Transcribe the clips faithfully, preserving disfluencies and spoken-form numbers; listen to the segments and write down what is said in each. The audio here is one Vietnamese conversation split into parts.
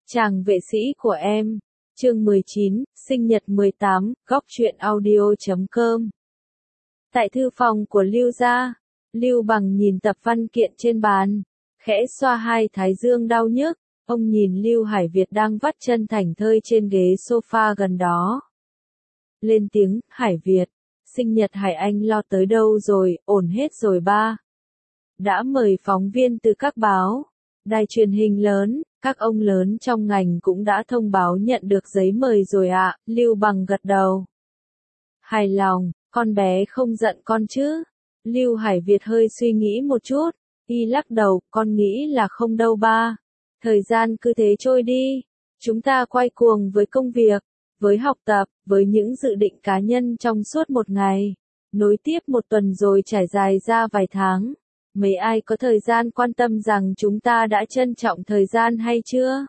Chàng vệ sĩ của em. Chương mười chín, sinh nhật mười tám, góc truyện audio chấm com. Tại thư phòng của Lưu gia, Lưu Bằng nhìn tập văn kiện trên bàn, khẽ xoa hai thái dương đau nhức. Ông nhìn Lưu Hải Việt đang vắt chân thảnh thơi trên ghế sofa gần đó. Lên tiếng, Hải Việt, sinh nhật Hải Anh lo tới đâu rồi, ổn hết rồi ba. Đã mời phóng viên từ các báo, đài truyền hình lớn, các ông lớn trong ngành cũng đã thông báo nhận được giấy mời rồi ạ, à, Lưu Bằng gật đầu. Hài lòng, con bé không giận con chứ? Lưu Hải Việt hơi suy nghĩ một chút, y lắc đầu, con nghĩ là không đâu ba. Thời gian cứ thế trôi đi, chúng ta quay cuồng với công việc, với học tập, với những dự định cá nhân trong suốt một ngày, nối tiếp một tuần rồi trải dài ra vài tháng. Mấy ai có thời gian quan tâm rằng chúng ta đã trân trọng thời gian hay chưa?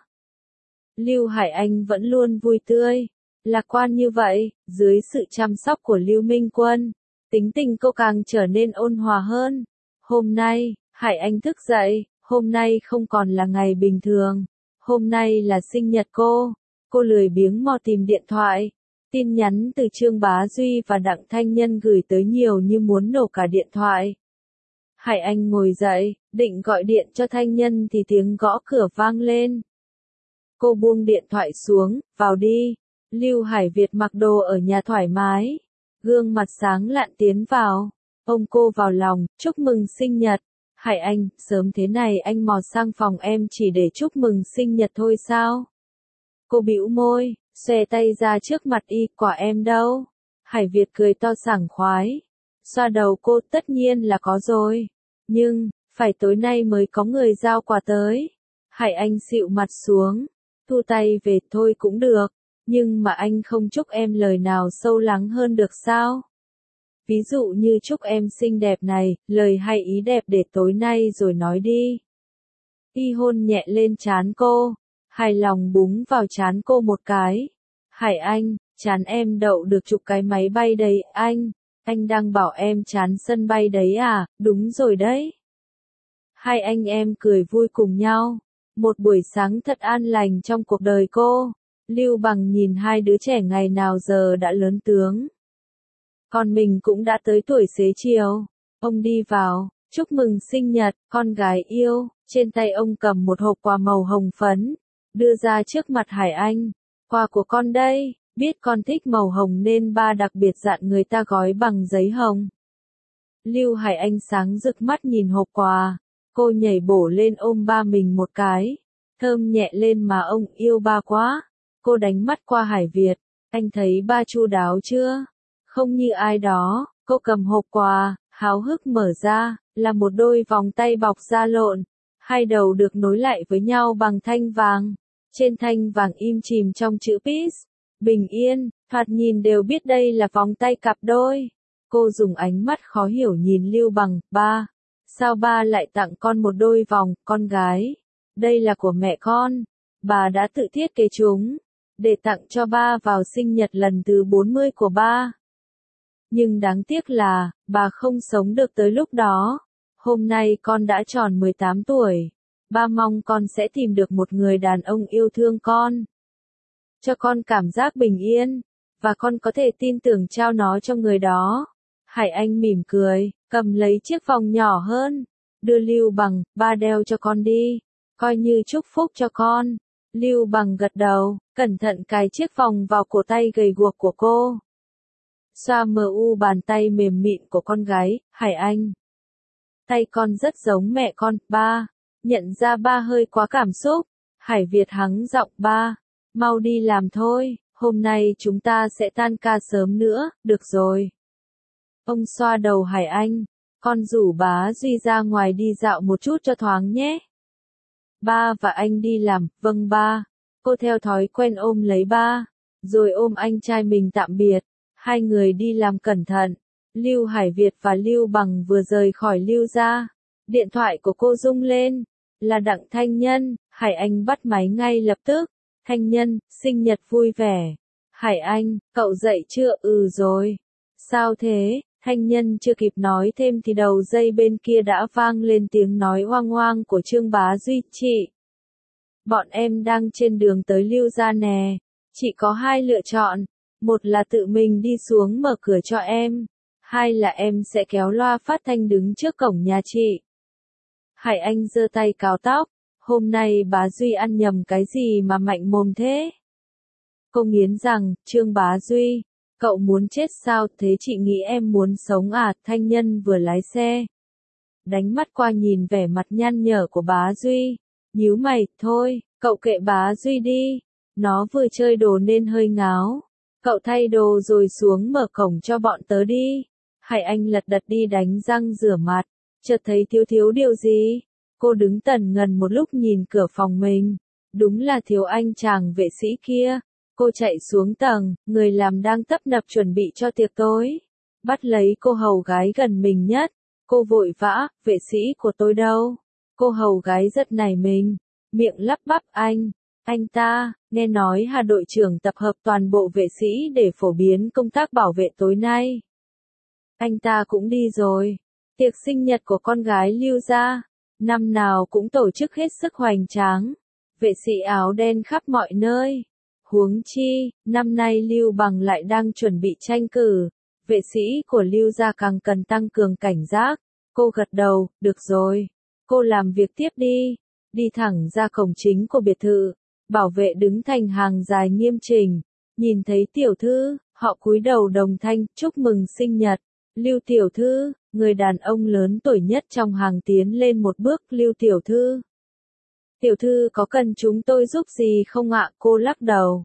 Lưu Hải Anh vẫn luôn vui tươi, lạc quan như vậy, dưới sự chăm sóc của Lưu Minh Quân, tính tình cô càng trở nên ôn hòa hơn. Hôm nay, Hải Anh thức dậy, hôm nay không còn là ngày bình thường, hôm nay là sinh nhật cô. Cô lười biếng mò tìm điện thoại, tin nhắn từ Trương Bá Duy và Đặng Thanh Nhân gửi tới nhiều như muốn nổ cả điện thoại. Hải Anh ngồi dậy, định gọi điện cho Thanh Nhân thì tiếng gõ cửa vang lên. Cô buông điện thoại xuống, vào đi. Lưu Hải Việt mặc đồ ở nhà thoải mái, gương mặt sáng lạn tiến vào, ôm cô vào lòng, chúc mừng sinh nhật. Hải Anh, sớm thế này anh mò sang phòng em chỉ để chúc mừng sinh nhật thôi sao? Cô bĩu môi, xòe tay ra trước mặt y, quả em đâu? Hải Việt cười to sảng khoái, xoa đầu cô, tất nhiên là có rồi. Nhưng, phải tối nay mới có người giao quà tới. Hải Anh xịu mặt xuống, thu tay về, thôi cũng được, nhưng mà anh không chúc em lời nào sâu lắng hơn được sao? Ví dụ như chúc em xinh đẹp này, lời hay ý đẹp để tối nay rồi nói đi. Y hôn nhẹ lên trán cô, hài lòng búng vào trán cô một cái. Hải Anh, trán em đậu được chục cái máy bay đấy anh. Anh đang bảo em chán sân bay đấy à, đúng rồi đấy. Hai anh em cười vui cùng nhau. Một buổi sáng thật an lành trong cuộc đời cô. Lưu Bằng nhìn hai đứa trẻ ngày nào giờ đã lớn tướng. Còn mình cũng đã tới tuổi xế chiều. Ông đi vào, chúc mừng sinh nhật, con gái yêu. Trên tay ông cầm một hộp quà màu hồng phấn, đưa ra trước mặt Hải Anh. Quà của con đây. Biết con thích màu hồng nên ba đặc biệt dặn người ta gói bằng giấy hồng. Lưu Hải Anh sáng rực mắt nhìn hộp quà, cô nhảy bổ lên ôm ba mình một cái, thơm nhẹ lên mà ông yêu ba quá. Cô đánh mắt qua Hải Việt, anh thấy ba chu đáo chưa? Không như ai đó. Cô cầm hộp quà, háo hức mở ra, là một đôi vòng tay bọc da lộn, hai đầu được nối lại với nhau bằng thanh vàng. Trên thanh vàng im chìm trong chữ peace. Bình yên, thoạt nhìn đều biết đây là vòng tay cặp đôi. Cô dùng ánh mắt khó hiểu nhìn Lưu Bằng, ba, sao ba lại tặng con một đôi vòng, con gái? Đây là của mẹ con, bà đã tự thiết kế chúng, để tặng cho ba vào sinh nhật lần thứ bốn mươi của ba. Nhưng đáng tiếc là, bà không sống được tới lúc đó. Hôm nay con đã tròn mười tám tuổi, ba mong con sẽ tìm được một người đàn ông yêu thương con, cho con cảm giác bình yên, và con có thể tin tưởng trao nó cho người đó. Hải Anh mỉm cười, cầm lấy chiếc vòng nhỏ hơn, đưa Lưu Bằng, ba đeo cho con đi, coi như chúc phúc cho con. Lưu Bằng gật đầu, cẩn thận cài chiếc vòng vào cổ tay gầy guộc của cô. Xoa mờ u bàn tay mềm mịn của con gái, Hải Anh. Tay con rất giống mẹ con, ba. Nhận ra ba hơi quá cảm xúc, Hải Việt hắng giọng, ba. Mau đi làm thôi, hôm nay chúng ta sẽ tan ca sớm nữa, được rồi. Ông xoa đầu Hải Anh, con rủ Bá Duy ra ngoài đi dạo một chút cho thoáng nhé. Ba và anh đi làm, vâng ba. Cô theo thói quen ôm lấy ba, rồi ôm anh trai mình tạm biệt. Hai người đi làm cẩn thận. Lưu Hải Việt và Lưu Bằng vừa rời khỏi Lưu gia. Điện thoại của cô rung lên, là Đặng Thanh Nhân. Hải Anh bắt máy ngay lập tức. Thanh Nhân, sinh nhật vui vẻ. Hải Anh, cậu dậy chưa? Ừ rồi. Sao thế? Thanh Nhân chưa kịp nói thêm thì đầu dây bên kia đã vang lên tiếng nói oang oang của Trương Bá Duy. Chị bọn em đang trên đường tới Lưu gia nè. Chị có hai lựa chọn, một là tự mình đi xuống mở cửa cho em, hai là em sẽ kéo loa phát thanh đứng trước cổng nhà chị. Hải Anh giơ tay cào tóc, hôm nay bá Duy ăn nhầm cái gì mà mạnh mồm thế? Cô nghiến rằng, Trương Bá Duy, cậu muốn chết sao, thế chị nghĩ em muốn sống à? Thanh Nhân vừa lái xe, đánh mắt qua nhìn vẻ mặt nhăn nhở của bá Duy, nhíu mày, thôi, cậu kệ bá Duy đi, nó vừa chơi đồ nên hơi ngáo, cậu thay đồ rồi xuống mở cổng cho bọn tớ đi. Hải Anh lật đật đi đánh răng rửa mặt, chợt thấy thiếu thiếu điều gì, cô đứng tần ngần một lúc nhìn cửa phòng mình, đúng là thiếu anh chàng vệ sĩ kia. Cô chạy xuống tầng, người làm đang tấp nập chuẩn bị cho tiệc tối, bắt lấy cô hầu gái gần mình nhất, cô vội vã, vệ sĩ của tôi đâu? Cô hầu gái rất nảy mình, miệng lắp bắp, anh, anh ta, nghe nói Hà đội trưởng tập hợp toàn bộ vệ sĩ để phổ biến công tác bảo vệ tối nay. Anh ta cũng đi rồi, tiệc sinh nhật của con gái Lưu gia, năm nào cũng tổ chức hết sức hoành tráng, vệ sĩ áo đen khắp mọi nơi. Huống chi, năm nay Lưu Bằng lại đang chuẩn bị tranh cử, vệ sĩ của Lưu gia càng cần tăng cường cảnh giác. Cô gật đầu, được rồi, cô làm việc tiếp đi, đi thẳng ra cổng chính của biệt thự, bảo vệ đứng thành hàng dài nghiêm chỉnh, nhìn thấy tiểu thư, họ cúi đầu đồng thanh, chúc mừng sinh nhật, Lưu tiểu thư, người đàn ông lớn tuổi nhất trong hàng tiến lên một bước, Lưu tiểu thư. Tiểu thư có cần chúng tôi giúp gì không ạ? Cô lắc đầu.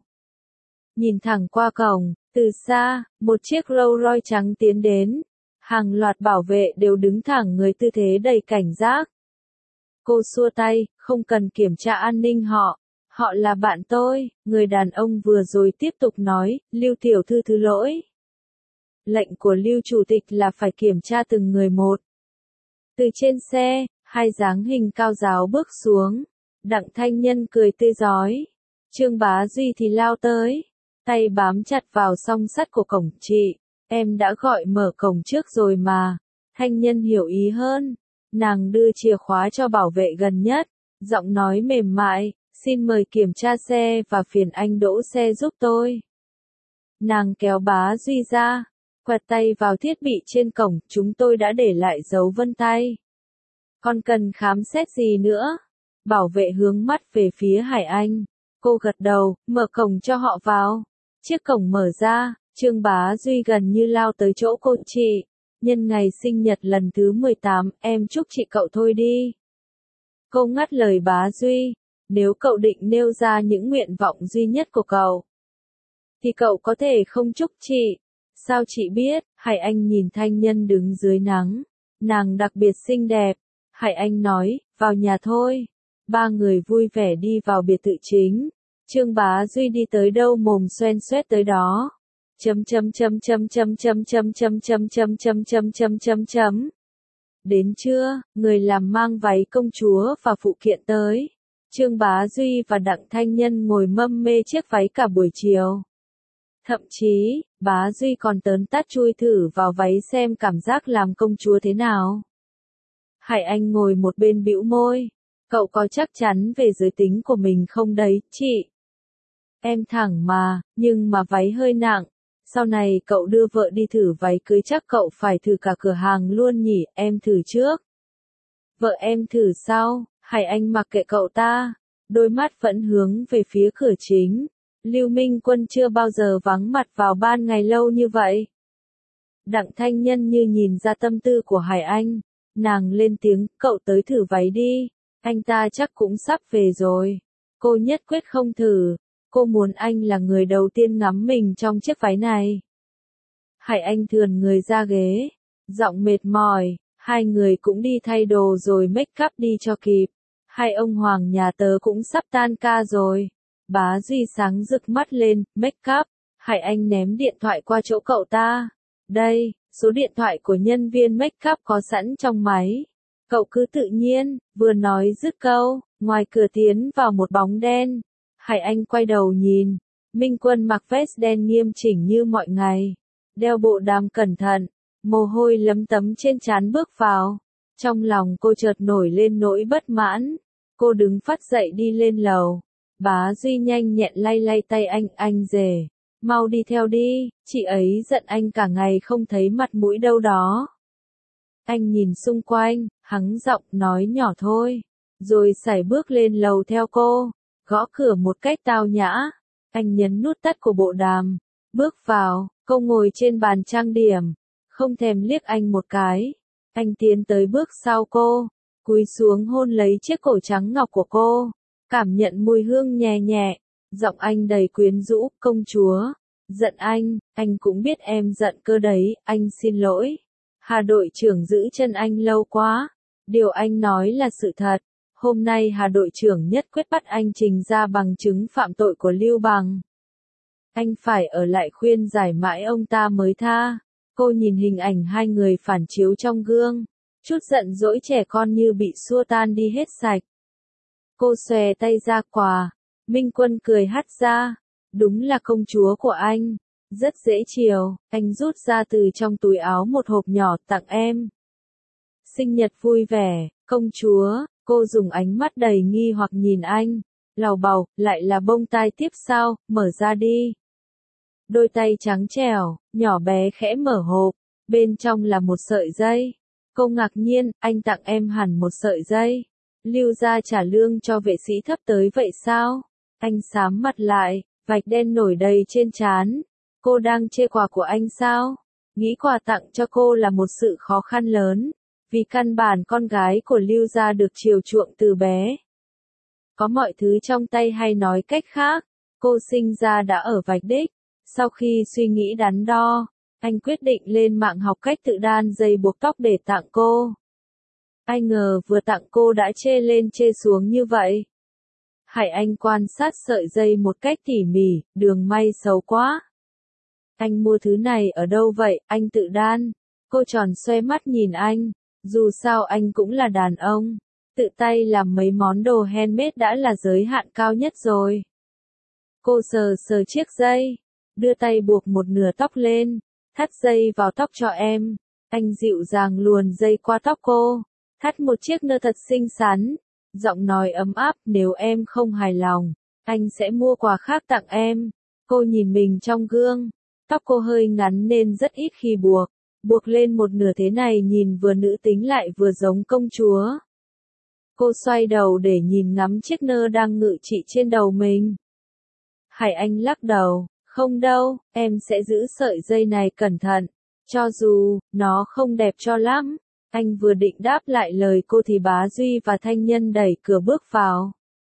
Nhìn thẳng qua cổng, từ xa, một chiếc Rolls Royce trắng tiến đến. Hàng loạt bảo vệ đều đứng thẳng người tư thế đầy cảnh giác. Cô xua tay, không cần kiểm tra an ninh họ. Họ là bạn tôi, người đàn ông vừa rồi tiếp tục nói, Lưu tiểu thư thứ lỗi. Lệnh của Lưu chủ tịch là phải kiểm tra từng người một. Từ trên xe, hai dáng hình cao giáo bước xuống. Đặng Thanh Nhân cười tươi rói. Trương Bá Duy thì lao tới, tay bám chặt vào song sắt của cổng. Chị, em đã gọi mở cổng trước rồi mà. Thanh Nhân hiểu ý hơn. Nàng đưa chìa khóa cho bảo vệ gần nhất, giọng nói mềm mại, xin mời kiểm tra xe và phiền anh đỗ xe giúp tôi. Nàng kéo Bá Duy ra, quẹt tay vào thiết bị trên cổng, chúng tôi đã để lại dấu vân tay. Còn cần khám xét gì nữa? Bảo vệ hướng mắt về phía Hải Anh. Cô gật đầu, mở cổng cho họ vào. Chiếc cổng mở ra, Trương Bá Duy gần như lao tới chỗ cô. Chị, nhân ngày sinh nhật lần thứ mười tám, em chúc chị cậu thôi đi. Cô ngắt lời Bá Duy, nếu cậu định nêu ra những nguyện vọng duy nhất của cậu, thì cậu có thể không chúc chị. Sao chị biết? Hải Anh nhìn Thanh Nhân đứng dưới nắng. Nàng đặc biệt xinh đẹp. Hải Anh nói, vào nhà thôi. Ba người vui vẻ đi vào biệt thự chính. Trương Bá Duy đi tới đâu mồm xoen xoét tới đó. Chấm chấm chấm chấm chấm chấm chấm chấm chấm chấm chấm chấm chấm chấm chấm. Đến trưa, người làm mang váy công chúa và phụ kiện tới. Trương Bá Duy và Đặng Thanh Nhân ngồi mâm mê chiếc váy cả buổi chiều. Thậm chí, Bá Duy còn tớn tát chui thử vào váy xem cảm giác làm công chúa thế nào. Hải Anh ngồi một bên bĩu môi. Cậu có chắc chắn về giới tính của mình không đấy, chị? Em thẳng mà, nhưng mà váy hơi nặng. Sau này cậu đưa vợ đi thử váy cưới chắc cậu phải thử cả cửa hàng luôn nhỉ, em thử trước. Vợ em thử sau, Hải Anh mặc kệ cậu ta. Đôi mắt vẫn hướng về phía cửa chính. Lưu Minh Quân chưa bao giờ vắng mặt vào ban ngày lâu như vậy. Đặng Thanh Nhân như nhìn ra tâm tư của Hải Anh. Nàng lên tiếng, cậu tới thử váy đi. Anh ta chắc cũng sắp về rồi. Cô nhất quyết không thử. Cô muốn anh là người đầu tiên ngắm mình trong chiếc váy này. Hải Anh thườn người ra ghế. Giọng mệt mỏi. Hai người cũng đi thay đồ rồi make up đi cho kịp. Hai ông hoàng nhà tớ cũng sắp tan ca rồi. Bá Duy sáng rực mắt lên, make up. Hải Anh ném điện thoại qua chỗ cậu ta. Đây, số điện thoại của nhân viên make up có sẵn trong máy. Cậu cứ tự nhiên, vừa nói dứt câu, ngoài cửa tiến vào một bóng đen. Hải Anh quay đầu nhìn, Minh Quân mặc vest đen nghiêm chỉnh như mọi ngày, đeo bộ đàm cẩn thận, mồ hôi lấm tấm trên trán bước vào. Trong lòng cô chợt nổi lên nỗi bất mãn. Cô đứng phắt dậy đi lên lầu. Bá Duy nhanh nhẹn lay lay tay anh, anh rể. Mau đi theo đi, chị ấy giận anh cả ngày không thấy mặt mũi đâu đó. Anh nhìn xung quanh, hắng giọng nói nhỏ thôi. Rồi sải bước lên lầu theo cô, gõ cửa một cách tao nhã. Anh nhấn nút tắt của bộ đàm, bước vào, cô ngồi trên bàn trang điểm, không thèm liếc anh một cái. Anh tiến tới bước sau cô, cúi xuống hôn lấy chiếc cổ trắng ngọc của cô, cảm nhận mùi hương nhẹ nhẹ, giọng anh đầy quyến rũ, công chúa. Giận anh, anh cũng biết em giận cơ đấy, anh xin lỗi. Hà đội trưởng giữ chân anh lâu quá, điều anh nói là sự thật. Hôm nay Hà đội trưởng nhất quyết bắt anh trình ra bằng chứng phạm tội của Lưu Bằng. Anh phải ở lại khuyên giải mãi ông ta mới tha. Cô nhìn hình ảnh hai người phản chiếu trong gương, chút giận dỗi trẻ con như bị xua tan đi hết sạch. Cô xòe tay ra quà, Minh Quân cười hắt ra, đúng là công chúa của anh, rất dễ chiều. Anh rút ra từ trong túi áo một hộp nhỏ tặng em. Sinh nhật vui vẻ, công chúa. Cô dùng ánh mắt đầy nghi hoặc nhìn anh, lào bào, lại là bông tai tiếp sao, mở ra đi. Đôi tay trắng trẻo, nhỏ bé khẽ mở hộp, bên trong là một sợi dây. Cô ngạc nhiên, anh tặng em hẳn một sợi dây. Lưu gia trả lương cho vệ sĩ thấp tới vậy sao? Anh sám mặt lại, vạch đen nổi đầy trên trán. Cô đang chê quà của anh sao? Nghĩ quà tặng cho cô là một sự khó khăn lớn. Vì căn bản con gái của Lưu gia được chiều chuộng từ bé. Có mọi thứ trong tay hay nói cách khác, cô sinh ra đã ở vạch đích. Sau khi suy nghĩ đắn đo, anh quyết định lên mạng học cách tự đan dây buộc tóc để tặng cô. Ai ngờ vừa tặng cô đã chê lên chê xuống như vậy. Hải Anh quan sát sợi dây một cách tỉ mỉ, đường may xấu quá. Anh mua thứ này ở đâu vậy, anh tự đan. Cô tròn xoe mắt nhìn anh. Dù sao anh cũng là đàn ông, tự tay làm mấy món đồ handmade đã là giới hạn cao nhất rồi. Cô sờ sờ chiếc dây, đưa tay buộc một nửa tóc lên, thắt dây vào tóc cho em. Anh dịu dàng luồn dây qua tóc cô, thắt một chiếc nơ thật xinh xắn, giọng nói ấm áp, nếu em không hài lòng, anh sẽ mua quà khác tặng em. Cô nhìn mình trong gương, tóc cô hơi ngắn nên rất ít khi buộc. Buộc lên một nửa thế này nhìn vừa nữ tính lại vừa giống công chúa. Cô xoay đầu để nhìn ngắm chiếc nơ đang ngự trị trên đầu mình. Hải Anh lắc đầu, không đâu, em sẽ giữ sợi dây này cẩn thận, cho dù, nó không đẹp cho lắm. Anh vừa định đáp lại lời cô thì Bá Duy và Thanh Nhân đẩy cửa bước vào.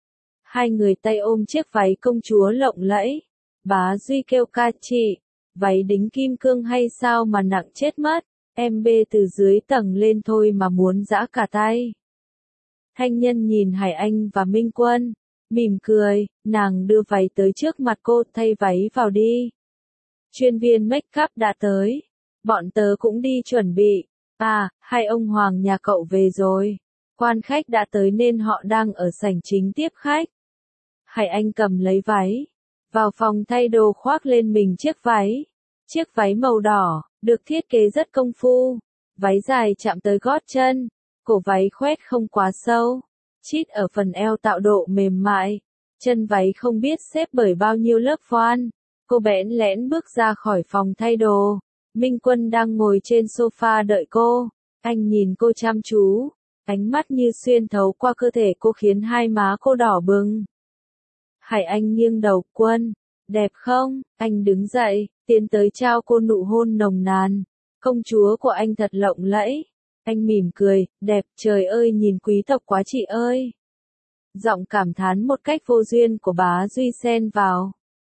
Hai người tay ôm chiếc váy công chúa lộng lẫy. Bá Duy kêu ca chị. Váy đính kim cương hay sao mà nặng chết mất, em bê từ dưới tầng lên thôi mà muốn giã cả tay. Thanh Nhân nhìn Hải Anh và Minh Quân, mỉm cười, nàng đưa váy tới trước mặt cô, thay váy vào đi. Chuyên viên make up đã tới, bọn tớ cũng đi chuẩn bị. À, hai ông hoàng nhà cậu về rồi. Quan khách đã tới nên họ đang ở sảnh chính tiếp khách. Hải Anh cầm lấy váy, vào phòng thay đồ khoác lên mình chiếc váy. Chiếc váy màu đỏ, được thiết kế rất công phu. Váy dài chạm tới gót chân, cổ váy khoét không quá sâu. Chít ở phần eo tạo độ mềm mại. Chân váy không biết xếp bởi bao nhiêu lớp voan. Cô bẽn lẽn bước ra khỏi phòng thay đồ. Minh Quân đang ngồi trên sofa đợi cô. Anh nhìn cô chăm chú. Ánh mắt như xuyên thấu qua cơ thể cô khiến hai má cô đỏ bừng. Hải Anh nghiêng đầu, Quân, đẹp không? Anh đứng dậy, tiến tới trao cô nụ hôn nồng nàn. Công chúa của anh thật lộng lẫy. Anh mỉm cười, đẹp, trời ơi nhìn quý tộc quá chị ơi. Giọng cảm thán một cách vô duyên của Bá Duy xen vào.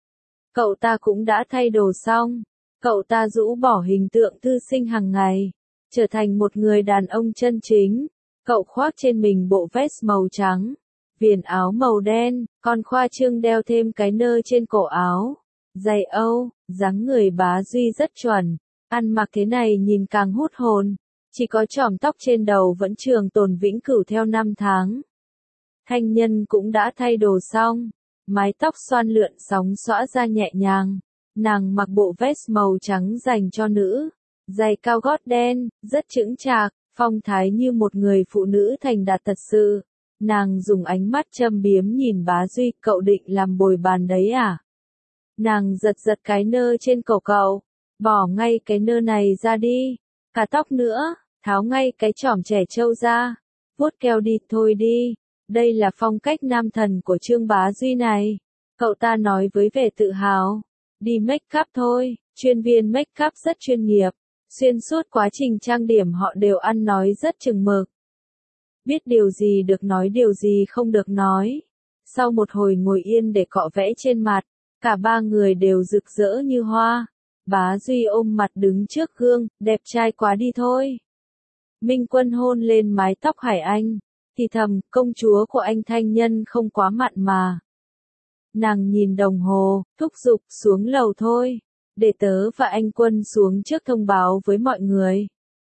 Cậu ta cũng đã thay đồ xong. Cậu ta rũ bỏ hình tượng thư sinh hàng ngày, trở thành một người đàn ông chân chính. Cậu khoác trên mình bộ vest màu trắng, viền áo màu đen, còn khoa trương đeo thêm cái nơ trên cổ áo. Giày Âu, dáng người Bá Duy rất chuẩn, ăn mặc thế này nhìn càng hút hồn. Chỉ có chòm tóc trên đầu vẫn trường tồn vĩnh cửu theo năm tháng. Thanh Nhân cũng đã thay đồ xong, mái tóc xoăn lượn sóng xõa ra nhẹ nhàng. Nàng mặc bộ vest màu trắng dành cho nữ, giày cao gót đen, rất chững chạc, phong thái như một người phụ nữ thành đạt thật sự. Nàng dùng ánh mắt châm biếm nhìn Bá Duy, cậu định làm bồi bàn đấy à? Nàng giật giật cái nơ trên cổ cậu, bỏ ngay cái nơ này ra đi, cả tóc nữa, tháo ngay cái chỏm trẻ trâu ra, vuốt keo đi thôi đi, đây là phong cách nam thần của Trương Bá Duy này. Cậu ta nói với vẻ tự hào, đi make up thôi, chuyên viên make up rất chuyên nghiệp, xuyên suốt quá trình trang điểm họ đều ăn nói rất chừng mực. Biết điều gì được nói điều gì không được nói. Sau một hồi ngồi yên để cọ vẽ trên mặt, cả ba người đều rực rỡ như hoa. Bá Duy ôm mặt đứng trước gương, đẹp trai quá đi thôi. Minh Quân hôn lên mái tóc Hải Anh, thì thầm, công chúa của anh Thanh Nhân không quá mặn mà. Nàng nhìn đồng hồ, thúc giục, xuống lầu thôi, để tớ và anh Quân xuống trước thông báo với mọi người.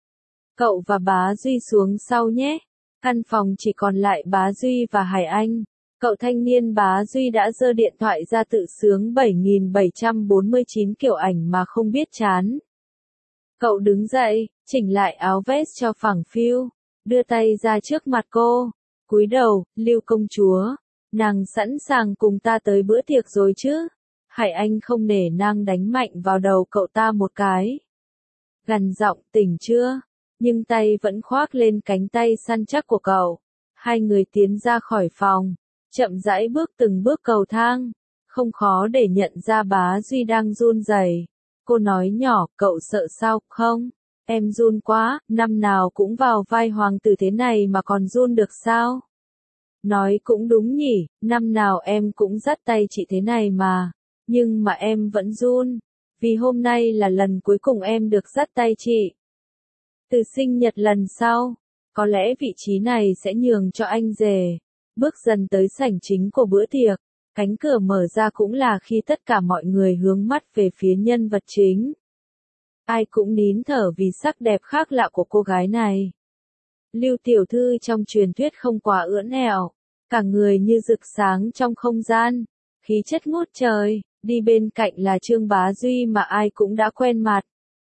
Cậu và Bá Duy xuống sau nhé. Căn phòng chỉ còn lại Bá Duy và Hải Anh. Cậu thanh niên Bá Duy đã giơ điện thoại ra tự sướng bảy nghìn bảy trăm bốn mươi chín kiểu ảnh mà không biết chán. Cậu đứng dậy, chỉnh lại áo vest cho phẳng phiu, đưa tay ra trước mặt cô, cúi đầu, Lưu công chúa, nàng sẵn sàng cùng ta tới bữa tiệc rồi chứ? Hải Anh không nể nang đánh mạnh vào đầu cậu ta một cái. Gằn giọng, tỉnh chưa? Nhưng tay vẫn khoác lên cánh tay săn chắc của cậu. Hai người tiến ra khỏi phòng, chậm rãi bước từng bước cầu thang, không khó để nhận ra Bá Duy đang run rẩy. Cô nói nhỏ, cậu sợ sao, không? Em run quá, năm nào cũng vào vai hoàng tử thế này mà còn run được sao? Nói cũng đúng nhỉ, năm nào em cũng dắt tay chị thế này mà, nhưng mà em vẫn run, vì hôm nay là lần cuối cùng em được dắt tay chị. Từ sinh nhật lần sau, có lẽ vị trí này sẽ nhường cho anh rể. Bước dần tới sảnh chính của bữa tiệc, cánh cửa mở ra cũng là khi tất cả mọi người hướng mắt về phía nhân vật chính. Ai cũng nín thở vì sắc đẹp khác lạ của cô gái này. Lưu tiểu thư trong truyền thuyết không quá ưỡn ẹo, cả người như rực sáng trong không gian, khí chất ngút trời, đi bên cạnh là Trương Bá Duy mà ai cũng đã quen mặt.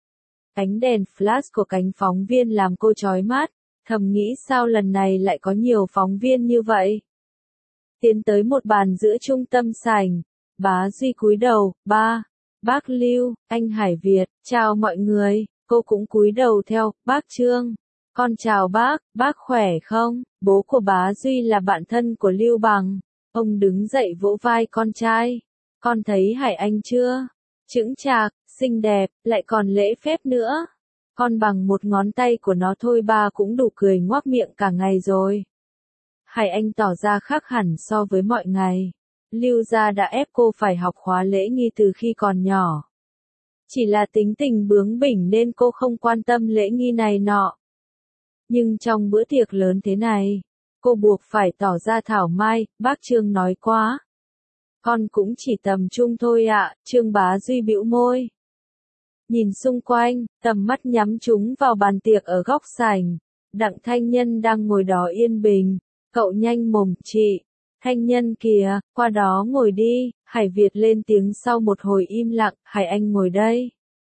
Ánh đèn flash của cánh phóng viên làm cô chói mắt, thầm nghĩ sao lần này lại có nhiều phóng viên như vậy. Tiến tới một bàn giữa trung tâm sảnh, Bá Duy cúi đầu, ba, bác Lưu, anh Hải Việt, chào mọi người, cô cũng cúi đầu theo, bác Trương, con chào bác, bác khỏe không? Bố của Bá Duy là bạn thân của Lưu Bằng, ông đứng dậy vỗ vai con trai, con thấy Hải Anh chưa? Chững chạc, xinh đẹp, lại còn lễ phép nữa. Con bằng một ngón tay của nó thôi ba cũng đủ cười ngoác miệng cả ngày rồi. Hải Anh tỏ ra khác hẳn so với mọi ngày. Lưu gia đã ép cô phải học khóa lễ nghi từ khi còn nhỏ. Chỉ là tính tình bướng bỉnh nên cô không quan tâm lễ nghi này nọ. Nhưng trong bữa tiệc lớn thế này, cô buộc phải tỏ ra thảo mai, bác Trương nói quá. Con cũng chỉ tầm trung thôi ạ, Trương Bá Duy bĩu môi. Nhìn xung quanh, tầm mắt nhắm chúng vào bàn tiệc ở góc sảnh. Đặng Thanh Nhân đang ngồi đó yên bình. Cậu nhanh mồm, chị. Thanh Nhân kìa, qua đó ngồi đi. Hải Việt lên tiếng sau một hồi im lặng, Hải Anh ngồi đây.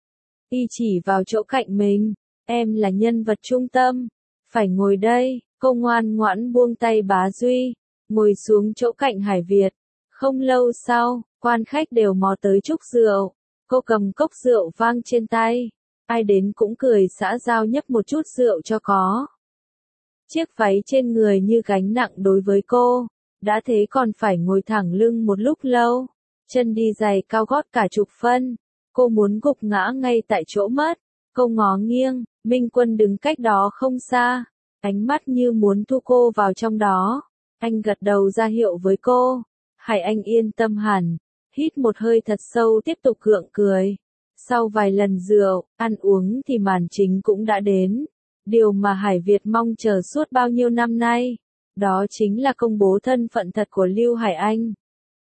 Y chỉ vào chỗ cạnh mình. Em là nhân vật trung tâm. Phải ngồi đây. Cô ngoan ngoãn buông tay Bá Duy. Ngồi xuống chỗ cạnh Hải Việt. Không lâu sau, quan khách đều mò tới chúc rượu. Cô cầm cốc rượu vang trên tay. Ai đến cũng cười xã giao nhấp một chút rượu cho có. Chiếc váy trên người như gánh nặng đối với cô. Đã thế còn phải ngồi thẳng lưng một lúc lâu. Chân đi giày cao gót cả chục phân. Cô muốn gục ngã ngay tại chỗ mất. Cô ngó nghiêng, Minh Quân đứng cách đó không xa. Ánh mắt như muốn thu cô vào trong đó. Anh gật đầu ra hiệu với cô. Hải Anh yên tâm hẳn. Hít một hơi thật sâu tiếp tục gượng cười. Sau vài lần rượu, ăn uống thì màn chính cũng đã đến. Điều mà Hải Việt mong chờ suốt bao nhiêu năm nay. Đó chính là công bố thân phận thật của Lưu Hải Anh.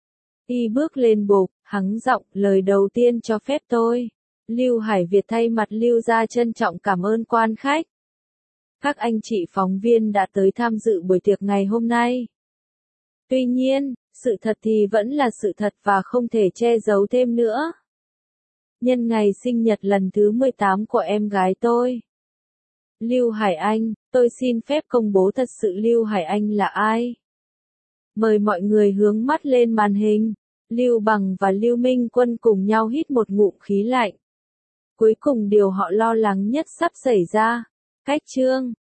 Y bước lên bục, hắng giọng, lời đầu tiên cho phép tôi. Lưu Hải Việt thay mặt Lưu gia trân trọng cảm ơn quan khách. Các anh chị phóng viên đã tới tham dự buổi tiệc ngày hôm nay. Tuy nhiên, sự thật thì vẫn là sự thật và không thể che giấu thêm nữa. Nhân ngày sinh nhật lần thứ mười tám của em gái tôi. Lưu Hải Anh, tôi xin phép công bố thật sự Lưu Hải Anh là ai. Mời mọi người hướng mắt lên màn hình. Lưu Bằng và Lưu Minh Quân cùng nhau hít một ngụm khí lạnh. Cuối cùng điều họ lo lắng nhất sắp xảy ra. Cách chương